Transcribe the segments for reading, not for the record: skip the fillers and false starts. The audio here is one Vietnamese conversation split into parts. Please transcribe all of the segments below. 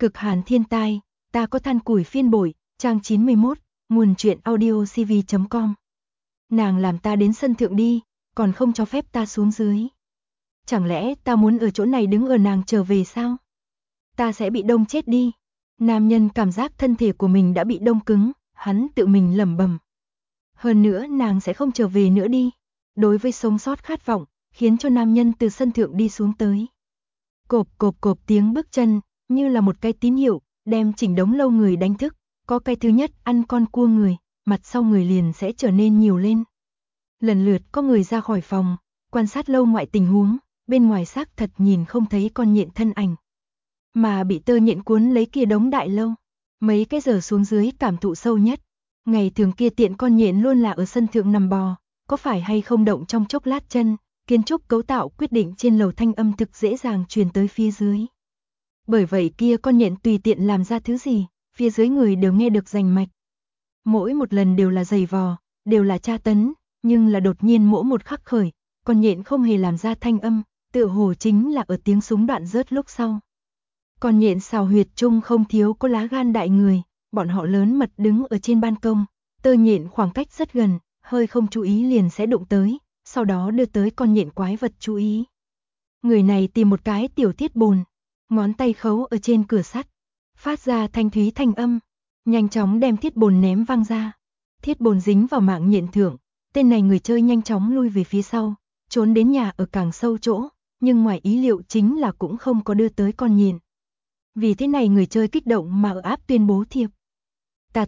Cực hàn thiên tai, ta có than củi phiên bội, trang 91, nguồn truyện audio cv.com. Nàng làm ta đến sân thượng đi, còn không cho phép ta xuống dưới. Chẳng lẽ ta muốn ở chỗ này đứng ở nàng trở về sao? Ta sẽ bị đông chết đi. Nam nhân cảm giác thân thể của mình đã bị đông cứng, hắn tự mình lẩm bẩm. Hơn nữa nàng sẽ không trở về nữa đi. Đối với sống sót khát vọng, khiến cho nam nhân từ sân thượng đi xuống tới. Cộp cộp cộp tiếng bước chân, như là một cái tín hiệu, đem chỉnh đống lâu người đánh thức. Có cái thứ nhất ăn con cua người, mặt sau người liền sẽ trở nên nhiều lên. Lần lượt có người ra khỏi phòng, quan sát lâu ngoại tình huống, bên ngoài xác thật nhìn không thấy con nhện thân ảnh. Mà bị tơ nhện cuốn lấy kia đống đại lâu, mấy cái giờ xuống dưới cảm thụ sâu nhất. Ngày thường kia tiện con nhện luôn là ở sân thượng nằm bò, có phải hay không động trong chốc lát chân, kiến trúc cấu tạo quyết định trên lầu thanh âm thực dễ dàng truyền tới phía dưới. Bởi vậy kia con nhện tùy tiện làm ra thứ gì, phía dưới người đều nghe được rành mạch. Mỗi một lần đều là giày vò, đều là tra tấn, nhưng là đột nhiên mỗi một khắc khởi, con nhện không hề làm ra thanh âm, tựa hồ chính là ở tiếng súng đoạn rớt lúc sau. Con nhện xào huyệt chung không thiếu có lá gan đại người, bọn họ lớn mật đứng ở trên ban công, tơ nhện khoảng cách rất gần, hơi không chú ý liền sẽ đụng tới, sau đó đưa tới con nhện quái vật chú ý. Người này tìm một cái tiểu thiết bồn, ngón tay khấu ở trên cửa sắt, phát ra thanh thúy thanh âm, nhanh chóng đem thiết bồn ném văng ra. Thiết bồn dính vào mạng nhện thượng, tên này người chơi nhanh chóng lui về phía sau, trốn đến nhà ở càng sâu chỗ, nhưng ngoài ý liệu chính là cũng không có đưa tới con nhện. Vì thế này người chơi kích động mà ở áp tuyên bố thiệp. Ta,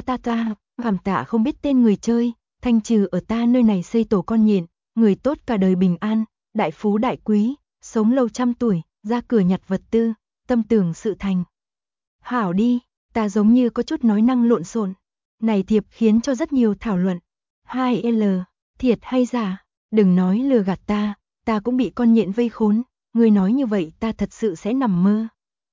cảm tạ không biết tên người chơi, thanh trừ ở ta nơi này xây tổ con nhện, người tốt cả đời bình an, đại phú đại quý, sống lâu trăm tuổi, ra cửa nhặt vật tư, tâm tưởng sự thành. Hảo đi, ta giống như có chút nói năng lộn xộn. Này thiệp khiến cho rất nhiều thảo luận. 2L, thiệt hay giả, đừng nói lừa gạt ta cũng bị con nhện vây khốn, người nói như vậy ta thật sự sẽ nằm mơ.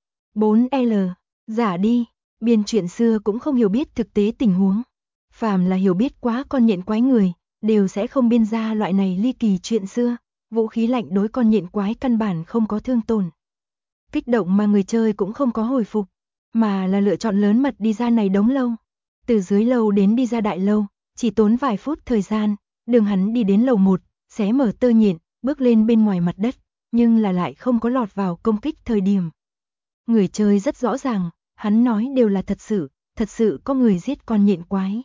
4L, giả đi, biên truyện xưa cũng không hiểu biết thực tế tình huống. Phàm là hiểu biết quá con nhện quái người, đều sẽ không biên ra loại này ly kỳ chuyện xưa, vũ khí lạnh đối con nhện quái căn bản không có thương tổn. Kích động mà người chơi cũng không có hồi phục, mà là lựa chọn lớn mật đi ra này đống lâu. Từ dưới lầu đến đi ra đại lâu, chỉ tốn vài phút thời gian, đường hắn đi đến lầu 1, xé mở tơ nhện, bước lên bên ngoài mặt đất, nhưng là lại không có lọt vào công kích thời điểm. Người chơi rất rõ ràng, hắn nói đều là thật sự có người giết con nhện quái.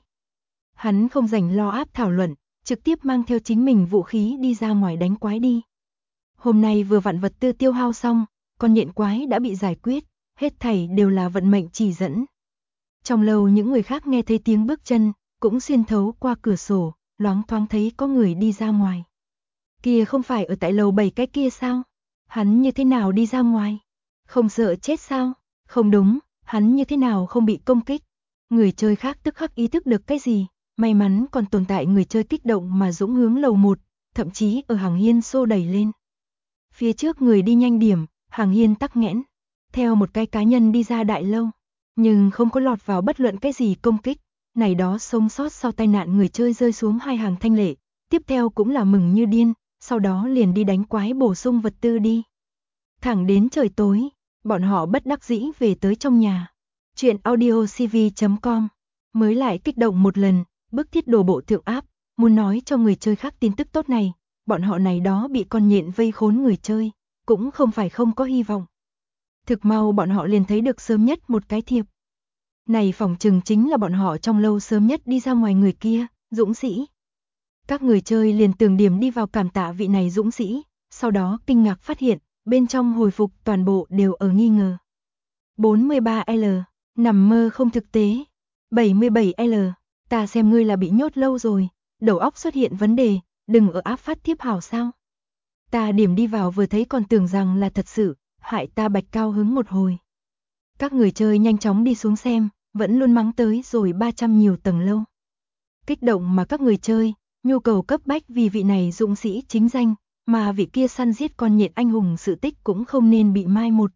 Hắn không rảnh lo áp thảo luận, trực tiếp mang theo chính mình vũ khí đi ra ngoài đánh quái đi. Hôm nay vừa vặn vật tư tiêu hao xong, con nhện quái đã bị giải quyết, hết thảy đều là vận mệnh chỉ dẫn. Trong lầu những người khác nghe thấy tiếng bước chân, cũng xuyên thấu qua cửa sổ, loáng thoáng thấy có người đi ra ngoài. Kia không phải ở tại lầu 7 cái kia sao? Hắn như thế nào đi ra ngoài? Không sợ chết sao? Không đúng, hắn như thế nào không bị công kích? Người chơi khác tức khắc ý thức được cái gì? May mắn còn tồn tại người chơi kích động mà dũng hướng lầu 1, thậm chí ở hàng hiên xô đẩy lên. Phía trước người đi nhanh điểm, hàng hiên tắc nghẽn. Theo một cái cá nhân đi ra đại lâu, nhưng không có lọt vào bất luận cái gì công kích. Này đó sống sót sau tai nạn người chơi rơi xuống hai hàng thanh lệ, tiếp theo cũng là mừng như điên, sau đó liền đi đánh quái bổ sung vật tư đi. Thẳng đến trời tối, bọn họ bất đắc dĩ về tới trong nhà. Chuyện audio cv.com mới lại kích động một lần, bức thiết đồ bộ thượng áp, muốn nói cho người chơi khác tin tức tốt này, bọn họ này đó bị con nhện vây khốn người chơi, cũng không phải không có hy vọng. Thực mau bọn họ liền thấy được sớm nhất một cái thiệp. Này phỏng chừng chính là bọn họ trong lâu sớm nhất đi ra ngoài người kia, dũng sĩ. Các người chơi liền từng điểm đi vào cảm tạ vị này dũng sĩ, sau đó kinh ngạc phát hiện, bên trong hồi phục toàn bộ đều ở nghi ngờ. 43L, nằm mơ không thực tế. 77L, ta xem ngươi là bị nhốt lâu rồi, đầu óc xuất hiện vấn đề, đừng ở áp phát thiếp hảo sao. Ta điểm đi vào vừa thấy còn tưởng rằng là thật sự, hại ta bạch cao hứng một hồi. Các người chơi nhanh chóng đi xuống xem, vẫn luôn mắng tới rồi 300 nhiều tầng lâu. Kích động mà các người chơi, nhu cầu cấp bách vì vị này dũng sĩ chính danh, mà vị kia săn giết con nhện anh hùng sự tích cũng không nên bị mai một.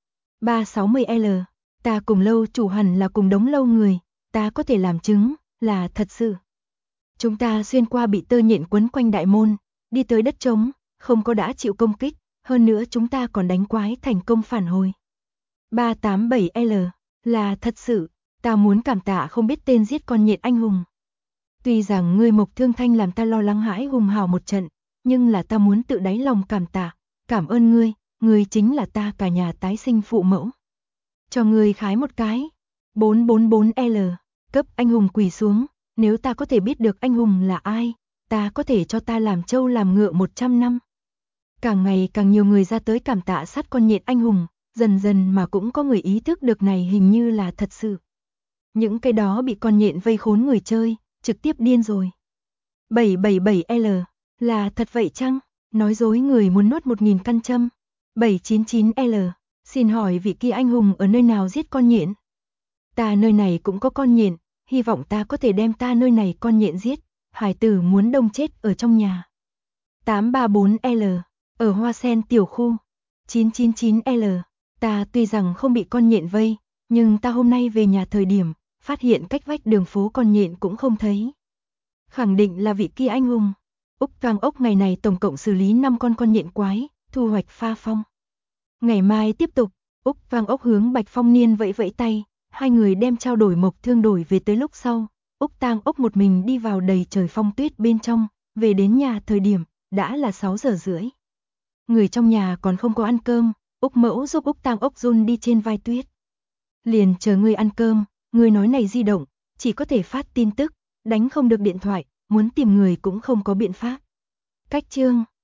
360L, ta cùng lâu chủ hẳn là cùng đống lâu người, ta có thể làm chứng, là thật sự. Chúng ta xuyên qua bị tơ nhện quấn quanh đại môn, đi tới đất trống, không có đã chịu công kích, hơn nữa chúng ta còn đánh quái thành công phản hồi. 387L, là thật sự, ta muốn cảm tạ không biết tên giết con nhện anh hùng. Tuy rằng ngươi Mộc Thương Thanh làm ta lo lắng hãi hùng hào một trận, nhưng là ta muốn tự đáy lòng cảm tạ, cảm ơn ngươi chính là ta cả nhà tái sinh phụ mẫu. Cho ngươi khái một cái. 444L, cấp anh hùng quỳ xuống, nếu ta có thể biết được anh hùng là ai, ta có thể cho ta làm trâu làm ngựa 100 năm. Càng ngày càng nhiều người ra tới cảm tạ sát con nhện anh hùng, dần dần mà cũng có người ý thức được này hình như là thật sự. Những cái đó bị con nhện vây khốn người chơi, trực tiếp điên rồi. 777L, là thật vậy chăng? Nói dối người muốn nuốt 1000 căn châm. 799L, xin hỏi vị kia anh hùng ở nơi nào giết con nhện? Ta nơi này cũng có con nhện, hy vọng ta có thể đem ta nơi này con nhện giết, hải tử muốn đông chết ở trong nhà. 834L, ở Hoa Sen tiểu khu. 999L, ta tuy rằng không bị con nhện vây, nhưng ta hôm nay về nhà thời điểm, phát hiện cách vách đường phố con nhện cũng không thấy. Khẳng định là vị kia anh hùng. Úc Toang Ốc ngày này tổng cộng xử lý 5 con nhện quái, thu hoạch pha phong. Ngày mai tiếp tục, Úc Toang Ốc hướng Bạch Phong Niên vẫy vẫy tay, hai người đem trao đổi Mộc Thương đổi về tới lúc sau. Úc Toang Ốc một mình đi vào đầy trời phong tuyết bên trong, về đến nhà thời điểm, đã là 6 giờ rưỡi. Người trong nhà còn không có ăn cơm, Úc Mẫu giúp Úc Toang Ốc run đi trên vai tuyết. Liền chờ ngươi ăn cơm, ngươi nói này di động, chỉ có thể phát tin tức, đánh không được điện thoại, muốn tìm người cũng không có biện pháp. Cách chương